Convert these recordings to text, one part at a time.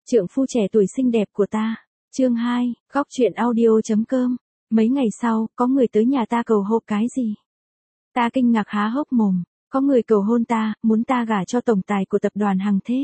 Trượng phu trẻ tuổi xinh đẹp của ta. Chương 2, góc truyện audio.com. Mấy ngày sau, có người tới nhà ta cầu hôn cái gì? Ta kinh ngạc há hốc mồm, có người cầu hôn ta, muốn ta gả cho tổng tài của tập đoàn Hằng Thế.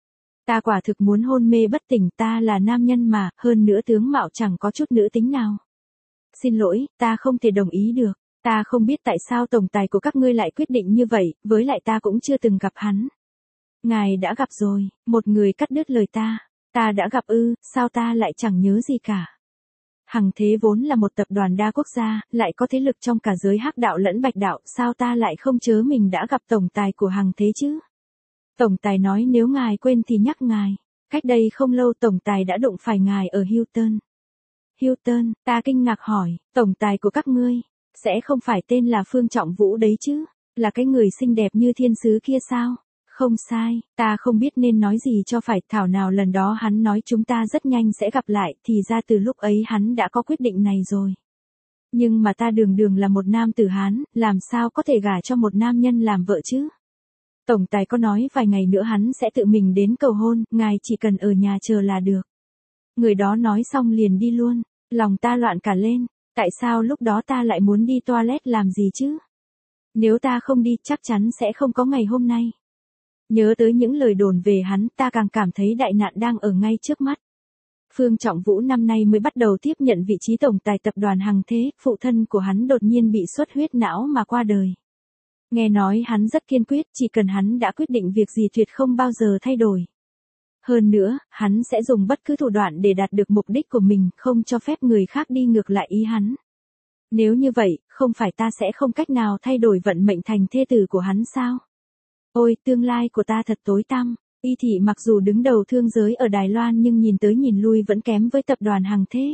Ta quả thực muốn hôn mê bất tỉnh, ta là nam nhân mà, hơn nữa tướng mạo chẳng có chút nữ tính nào. Xin lỗi, ta không thể đồng ý được, ta không biết tại sao tổng tài của các ngươi lại quyết định như vậy, với lại ta cũng chưa từng gặp hắn. Ngài đã gặp rồi, một người cắt đứt lời ta. Ta đã gặp ư, sao ta lại chẳng nhớ gì cả. Hằng Thế vốn là một tập đoàn đa quốc gia, lại có thế lực trong cả giới hắc đạo lẫn bạch đạo, sao ta lại không chớ mình đã gặp tổng tài của Hằng Thế chứ? Tổng tài nói nếu ngài quên thì nhắc ngài. Cách đây không lâu tổng tài đã đụng phải ngài ở Hilton. Hilton, ta kinh ngạc hỏi, tổng tài của các ngươi, sẽ không phải tên là Phương Trọng Vũ đấy chứ? Là cái người xinh đẹp như thiên sứ kia sao? Không sai, ta không biết nên nói gì cho phải, thảo nào lần đó hắn nói chúng ta rất nhanh sẽ gặp lại, thì ra từ lúc ấy hắn đã có quyết định này rồi. Nhưng mà ta đường đường là một nam tử Hán, làm sao có thể gả cho một nam nhân làm vợ chứ? Tổng tài có nói vài ngày nữa hắn sẽ tự mình đến cầu hôn, ngài chỉ cần ở nhà chờ là được. Người đó nói xong liền đi luôn, lòng ta loạn cả lên, tại sao lúc đó ta lại muốn đi toilet làm gì chứ? Nếu ta không đi chắc chắn sẽ không có ngày hôm nay. Nhớ tới những lời đồn về hắn, ta càng cảm thấy đại nạn đang ở ngay trước mắt. Phương Trọng Vũ năm nay mới bắt đầu tiếp nhận vị trí tổng tài tập đoàn Hằng Thế, phụ thân của hắn đột nhiên bị xuất huyết não mà qua đời. Nghe nói hắn rất kiên quyết, chỉ cần hắn đã quyết định việc gì tuyệt không bao giờ thay đổi. Hơn nữa, hắn sẽ dùng bất cứ thủ đoạn để đạt được mục đích của mình, không cho phép người khác đi ngược lại ý hắn. Nếu như vậy, không phải ta sẽ không cách nào thay đổi vận mệnh thành thê tử của hắn sao? Ôi, tương lai của ta thật tối tăm. Y Thị mặc dù đứng đầu thương giới ở Đài Loan nhưng nhìn tới nhìn lui vẫn kém với tập đoàn Hằng Thế.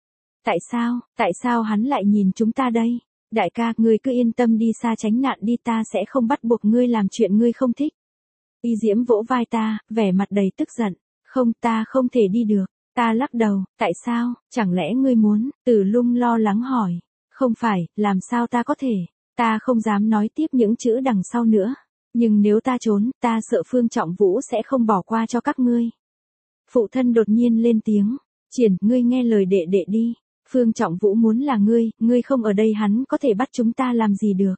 Tại sao hắn lại nhìn chúng ta đây? Đại ca, ngươi cứ yên tâm đi xa tránh nạn đi, ta sẽ không bắt buộc ngươi làm chuyện ngươi không thích. Y Diễm vỗ vai ta, vẻ mặt đầy tức giận. Không, ta không thể đi được. Ta lắc đầu, tại sao, chẳng lẽ ngươi muốn? Từ Lung lo lắng hỏi. Không phải, làm sao ta có thể? Ta không dám nói tiếp những chữ đằng sau nữa. Nhưng nếu ta trốn, ta sợ Phương Trọng Vũ sẽ không bỏ qua cho các ngươi. Phụ thân đột nhiên lên tiếng. Triển, ngươi nghe lời đệ đệ đi. Phương Trọng Vũ muốn là ngươi không ở đây hắn có thể bắt chúng ta làm gì được.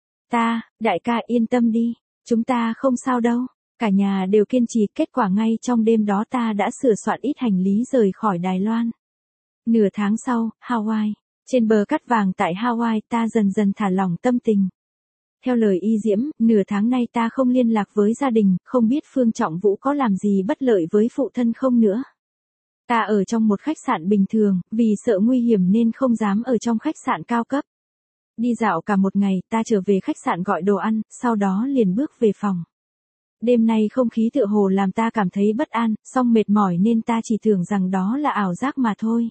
Đại ca yên tâm đi. Chúng ta không sao đâu. Cả nhà đều kiên trì, kết quả ngay trong đêm đó ta đã sửa soạn ít hành lý rời khỏi Đài Loan. Nửa tháng sau, Hawaii. Trên bờ cát vàng tại Hawaii ta dần dần thả lỏng tâm tình. Theo lời Y Diễm, nửa tháng nay ta không liên lạc với gia đình, không biết Phương Trọng Vũ có làm gì bất lợi với phụ thân không nữa. Ta ở trong một khách sạn bình thường, vì sợ nguy hiểm nên không dám ở trong khách sạn cao cấp. Đi dạo cả một ngày, ta trở về khách sạn gọi đồ ăn, sau đó liền bước về phòng. Đêm nay không khí tựa hồ làm ta cảm thấy bất an, song mệt mỏi nên ta chỉ tưởng rằng đó là ảo giác mà thôi.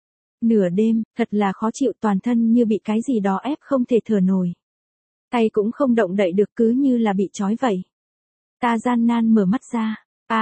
Nửa đêm, thật là khó chịu, toàn thân như bị cái gì đó ép không thể thở nổi. Tay cũng không động đậy được, cứ như là bị trói vậy. Ta gian nan mở mắt ra.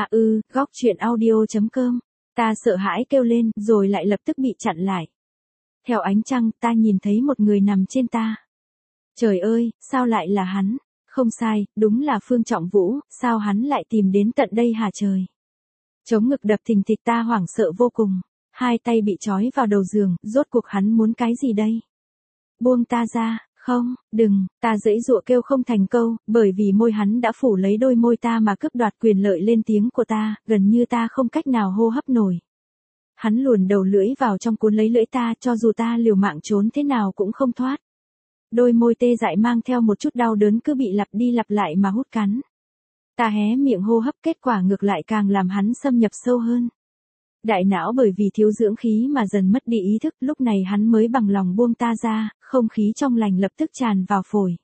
Góc truyện audio.com. Ta sợ hãi kêu lên, rồi lại lập tức bị chặn lại. Theo ánh trăng, ta nhìn thấy một người nằm trên ta. Trời ơi, sao lại là hắn? Không sai, đúng là Phương Trọng Vũ, sao hắn lại tìm đến tận đây hả trời? Chống ngực đập thình thịch, ta hoảng sợ vô cùng. Hai tay bị trói vào đầu giường, rốt cuộc hắn muốn cái gì đây? Buông ta ra. Không, đừng, ta giãy giụa kêu không thành câu, bởi vì môi hắn đã phủ lấy đôi môi ta mà cướp đoạt quyền lợi lên tiếng của ta, gần như ta không cách nào hô hấp nổi. Hắn luồn đầu lưỡi vào trong cuốn lấy lưỡi ta, cho dù ta liều mạng trốn thế nào cũng không thoát. Đôi môi tê dại mang theo một chút đau đớn cứ bị lặp đi lặp lại mà hút cắn. Ta hé miệng hô hấp, kết quả ngược lại càng làm hắn xâm nhập sâu hơn. Đại não bởi vì thiếu dưỡng khí mà dần mất đi ý thức, lúc này hắn mới bằng lòng buông ta ra, không khí trong lành lập tức tràn vào phổi.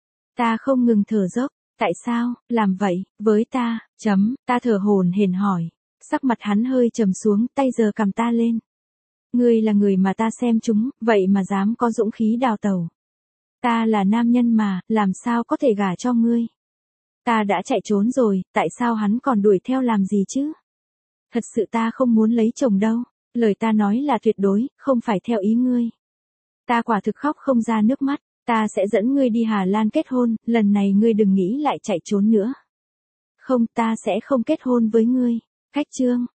Ta không ngừng thở dốc, tại sao, làm vậy, với ta, ta thở hổn hển hỏi. Sắc mặt hắn hơi trầm xuống, tay giơ cầm ta lên. Ngươi là người mà ta xem chúng, vậy mà dám có dũng khí đào tẩu. Ta là nam nhân mà, làm sao có thể gả cho ngươi. Ta đã chạy trốn rồi, tại sao hắn còn đuổi theo làm gì chứ? Thật sự ta không muốn lấy chồng đâu, lời ta nói là tuyệt đối, không phải theo ý ngươi. Ta quả thực khóc không ra nước mắt, ta sẽ dẫn ngươi đi Hà Lan kết hôn, lần này ngươi đừng nghĩ lại chạy trốn nữa. Không, ta sẽ không kết hôn với ngươi. Khách chương.